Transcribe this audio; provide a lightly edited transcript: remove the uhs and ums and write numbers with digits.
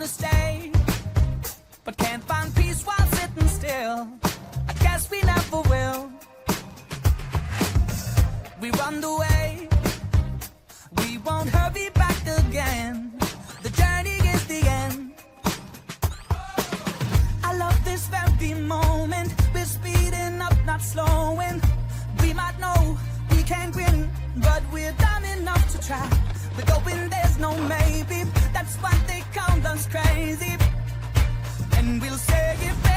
to stay, but can't find peace while sitting still. I guess we never will. We run away, we won't hurry back again. The journey is the end. I love this very moment. We're speeding up, not slowing. We might know we can't win, but we're dumb enough to try. We're going, there's no maybe. That's why they call us crazy. And we'll say it.